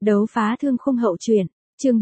Đấu phá thương khung hậu truyện, chương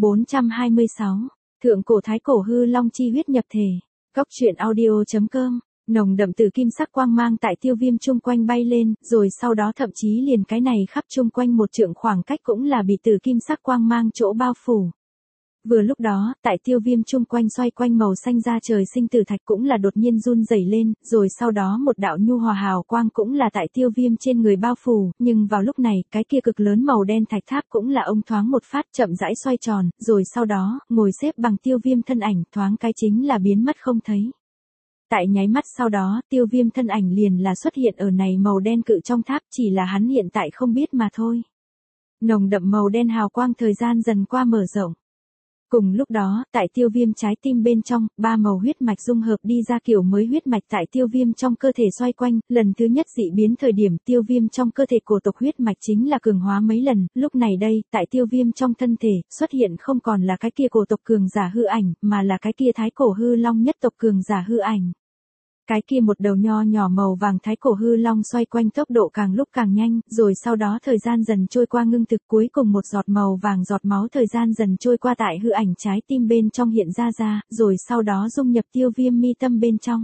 426, Thượng cổ thái cổ hư long chi huyết nhập thể. Góc truyện audio.com, nồng đậm từ kim sắc quang mang tại tiêu viêm chung quanh bay lên, rồi sau đó thậm chí liền cái này khắp chung quanh một trượng khoảng cách cũng là bị từ kim sắc quang mang chỗ bao phủ. Vừa lúc đó, tại tiêu viêm chung quanh xoay quanh màu xanh da trời sinh tử thạch cũng là đột nhiên run rẩy lên, rồi sau đó một đạo nhu hòa hào quang cũng là tại tiêu viêm trên người bao phủ, nhưng vào lúc này, cái kia cực lớn màu đen thạch tháp cũng là ông thoáng một phát chậm rãi xoay tròn, rồi sau đó, ngồi xếp bằng tiêu viêm thân ảnh thoáng cái chính là biến mất không thấy. Tại nháy mắt sau đó, tiêu viêm thân ảnh liền là xuất hiện ở này màu đen cự trong tháp, chỉ là hắn hiện tại không biết mà thôi. Nồng đậm màu đen hào quang thời gian dần qua mở rộng. Cùng lúc đó, tại tiêu viêm trái tim bên trong, ba màu huyết mạch dung hợp đi ra kiểu mới huyết mạch tại tiêu viêm trong cơ thể xoay quanh, lần thứ nhất dị biến thời điểm tiêu viêm trong cơ thể cổ tộc huyết mạch chính là cường hóa mấy lần, lúc này đây, tại tiêu viêm trong thân thể, xuất hiện không còn là cái kia cổ tộc cường giả hư ảnh, mà là cái kia thái cổ hư long nhất tộc cường giả hư ảnh. Cái kia một đầu nho nhỏ màu vàng thái cổ hư long xoay quanh tốc độ càng lúc càng nhanh, rồi sau đó thời gian dần trôi qua ngưng thực cuối cùng một giọt màu vàng giọt máu thời gian dần trôi qua tại hư ảnh trái tim bên trong hiện ra, rồi sau đó dung nhập tiêu viêm mi tâm bên trong.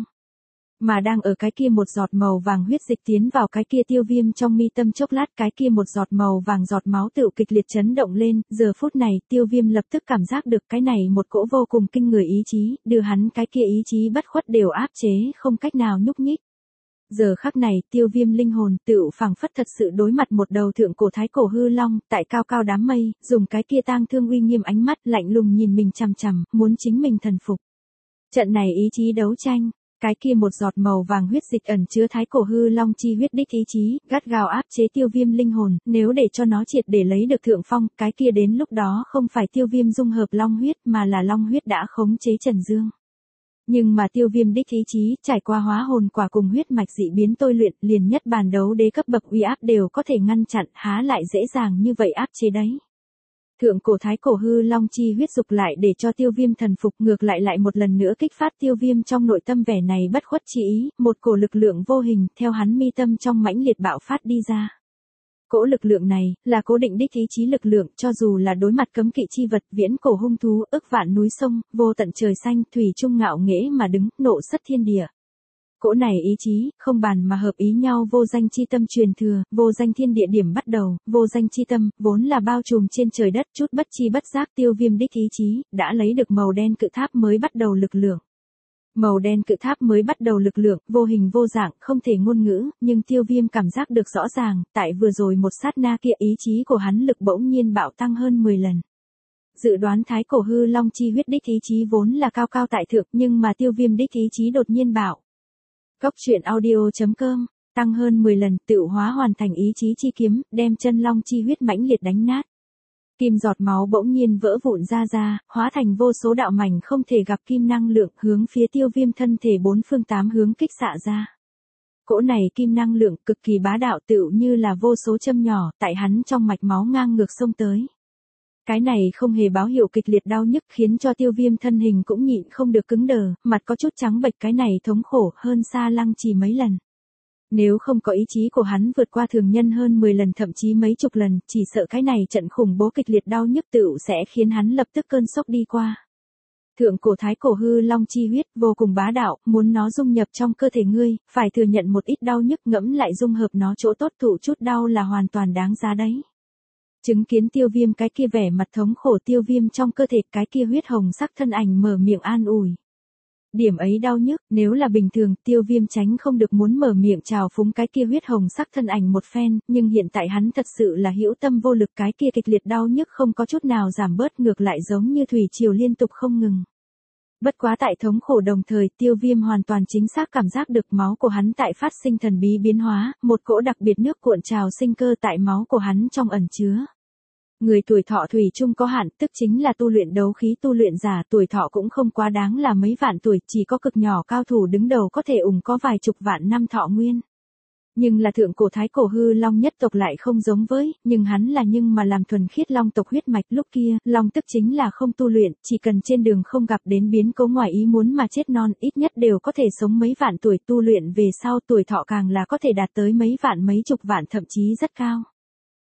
Mà đang ở cái kia một giọt màu vàng huyết dịch tiến vào cái kia tiêu viêm trong mi tâm chốc lát cái kia một giọt màu vàng giọt máu tự kịch liệt chấn động lên, giờ phút này tiêu viêm lập tức cảm giác được cái này một cỗ vô cùng kinh người ý chí, đưa hắn cái kia ý chí bất khuất đều áp chế không cách nào nhúc nhích. Giờ khắc này tiêu viêm linh hồn tự phảng phất thật sự đối mặt một đầu thượng cổ thái cổ hư long, tại cao cao đám mây, dùng cái kia tang thương uy nghiêm ánh mắt lạnh lùng nhìn mình chằm chằm, muốn chính mình thần phục. Trận này ý chí đấu tranh. Cái kia một giọt màu vàng huyết dịch ẩn chứa thái cổ hư long chi huyết đích ý chí, gắt gao áp chế tiêu viêm linh hồn, nếu để cho nó triệt để lấy được thượng phong, cái kia đến lúc đó không phải tiêu viêm dung hợp long huyết mà là long huyết đã khống chế Trần Dương. Nhưng mà tiêu viêm đích ý chí, trải qua hóa hồn quả cùng huyết mạch dị biến tôi luyện, liền nhất bàn đấu đế cấp bậc uy áp đều có thể ngăn chặn, há lại dễ dàng như vậy áp chế đấy. Thượng cổ thái cổ hư long chi huyết dục lại để cho tiêu viêm thần phục, ngược lại một lần nữa kích phát tiêu viêm trong nội tâm vẻ này bất khuất chi ý, một cổ lực lượng vô hình theo hắn mi tâm trong mãnh liệt bạo phát đi ra. Cỗ lực lượng này là cố định đích ý chí lực lượng, cho dù là đối mặt cấm kỵ chi vật, viễn cổ hung thú, ức vạn núi sông, vô tận trời xanh, thủy chung ngạo nghễ mà đứng, nộ sất thiên địa. Cỗ này ý chí, không bàn mà hợp ý nhau vô danh chi tâm truyền thừa, vô danh thiên địa điểm bắt đầu, vô danh chi tâm, vốn là bao trùm trên trời đất, chút bất chi bất giác tiêu viêm đích ý chí, đã lấy được màu đen cự tháp mới bắt đầu lực lượng. Màu đen cự tháp mới bắt đầu lực lượng, vô hình vô dạng, không thể ngôn ngữ, nhưng tiêu viêm cảm giác được rõ ràng, tại vừa rồi một sát na kia ý chí của hắn lực bỗng nhiên bạo tăng hơn 10 lần. Dự đoán thái cổ hư long chi huyết đích ý chí vốn là cao cao tại thượng, nhưng mà tiêu viêm đích ý chí đột nhiên bạo. Góc truyện audio.com, tăng hơn 10 lần, tự hóa hoàn thành ý chí chi kiếm, đem chân long chi huyết mãnh liệt đánh nát. Kim giọt máu bỗng nhiên vỡ vụn ra, hóa thành vô số đạo mảnh không thể gặp kim năng lượng, hướng phía tiêu viêm thân thể bốn phương tám hướng kích xạ ra. Cỗ này kim năng lượng cực kỳ bá đạo tựu như là vô số châm nhỏ, tại hắn trong mạch máu ngang ngược xông tới. Cái này không hề báo hiệu kịch liệt đau nhức khiến cho tiêu viêm thân hình cũng nhịn không được cứng đờ, mặt có chút trắng bệch, cái này thống khổ hơn xa Lăng Trì mấy lần. Nếu không có ý chí của hắn vượt qua thường nhân hơn 10 lần thậm chí mấy chục lần, chỉ sợ cái này trận khủng bố kịch liệt đau nhức tựu sẽ khiến hắn lập tức cơn sốc đi qua. Thượng cổ thái cổ hư long chi huyết vô cùng bá đạo, muốn nó dung nhập trong cơ thể ngươi, phải thừa nhận một ít đau nhức, ngẫm lại dung hợp nó chỗ tốt thụ chút đau là hoàn toàn đáng giá đấy. Chứng kiến tiêu viêm cái kia vẻ mặt thống khổ, tiêu viêm trong cơ thể cái kia huyết hồng sắc thân ảnh mở miệng an ủi. Điểm ấy đau nhức, nếu là bình thường, tiêu viêm tránh không được muốn mở miệng chào phúng cái kia huyết hồng sắc thân ảnh một phen, nhưng hiện tại hắn thật sự là hữu tâm vô lực, cái kia kịch liệt đau nhức không có chút nào giảm bớt, ngược lại giống như thủy triều liên tục không ngừng. Bất quá tại thống khổ đồng thời, tiêu viêm hoàn toàn chính xác cảm giác được máu của hắn tại phát sinh thần bí biến hóa, một cỗ đặc biệt nước cuộn trào sinh cơ tại máu của hắn trong ẩn chứa. Người tuổi thọ thủy chung có hạn, tức chính là tu luyện đấu khí tu luyện giả, tuổi thọ cũng không quá đáng là mấy vạn tuổi, chỉ có cực nhỏ cao thủ đứng đầu có thể có vài chục vạn năm thọ nguyên. Nhưng là thượng cổ thái cổ hư long nhất tộc lại không giống với, nhưng hắn là nhưng mà làm thuần khiết long tộc huyết mạch, lúc kia, long tức chính là không tu luyện, chỉ cần trên đường không gặp đến biến cố ngoài ý muốn mà chết non, ít nhất đều có thể sống mấy vạn tuổi, tu luyện về sau tuổi thọ càng là có thể đạt tới mấy vạn mấy chục vạn thậm chí rất cao.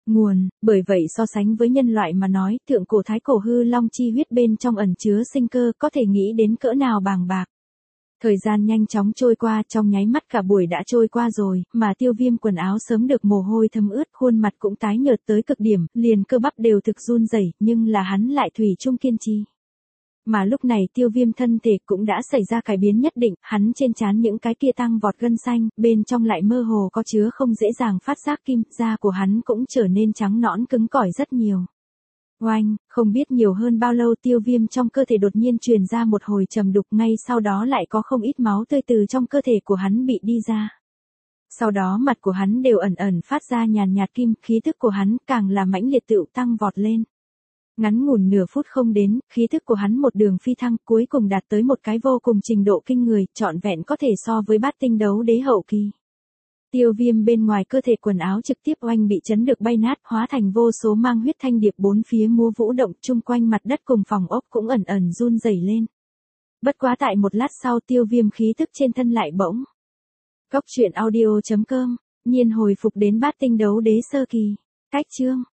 Nguồn, bởi vậy so sánh với nhân loại mà nói, thượng cổ thái cổ hư long chi huyết bên trong ẩn chứa sinh cơ có thể nghĩ đến cỡ nào bàng bạc. Thời gian nhanh chóng trôi qua, trong nháy mắt cả buổi đã trôi qua rồi, mà Tiêu Viêm quần áo sớm được mồ hôi thấm ướt, khuôn mặt cũng tái nhợt tới cực điểm, liền cơ bắp đều thực run rẩy, nhưng là hắn lại thủy chung kiên trì. Mà lúc này Tiêu Viêm thân thể cũng đã xảy ra cải biến nhất định, hắn trên trán những cái kia tăng vọt gân xanh, bên trong lại mơ hồ có chứa không dễ dàng phát giác kim, da của hắn cũng trở nên trắng nõn cứng cỏi rất nhiều. Oanh, không biết nhiều hơn bao lâu Tiêu Viêm trong cơ thể đột nhiên truyền ra một hồi trầm đục, ngay sau đó lại có không ít máu tươi từ trong cơ thể của hắn bị đi ra. Sau đó mặt của hắn đều ẩn ẩn phát ra nhàn nhạt kim, khí thức của hắn càng là mãnh liệt tựu tăng vọt lên. Ngắn ngủn nửa phút không đến, khí thức của hắn một đường phi thăng, cuối cùng đạt tới một cái vô cùng trình độ kinh người, trọn vẹn có thể so với bát tinh đấu đế hậu kỳ. Tiêu Viêm bên ngoài cơ thể quần áo trực tiếp oanh bị chấn được bay nát, hóa thành vô số mang huyết thanh điệp bốn phía múa vũ động, chung quanh mặt đất cùng phòng ốc cũng ẩn ẩn run rẩy lên. Bất quá tại một lát sau Tiêu Viêm khí thức trên thân lại bỗng. Cóc truyện audio.com, nhiên hồi phục đến bát tinh đấu đế sơ kỳ. Cách chương